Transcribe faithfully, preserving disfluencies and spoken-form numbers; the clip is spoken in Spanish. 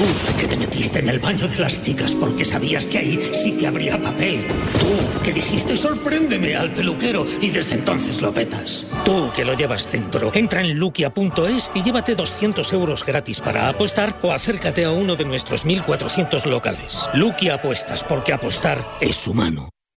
Tú, que te metiste en el baño de las chicas porque sabías que ahí sí que habría papel. Tú, que dijiste sorpréndeme al peluquero y desde entonces lo petas. Tú, que lo llevas dentro. Entra en lukia punto es y llévate doscientos euros gratis para apostar o acércate a uno de nuestros mil cuatrocientos locales. Lukia Apuestas, porque apostar es humano.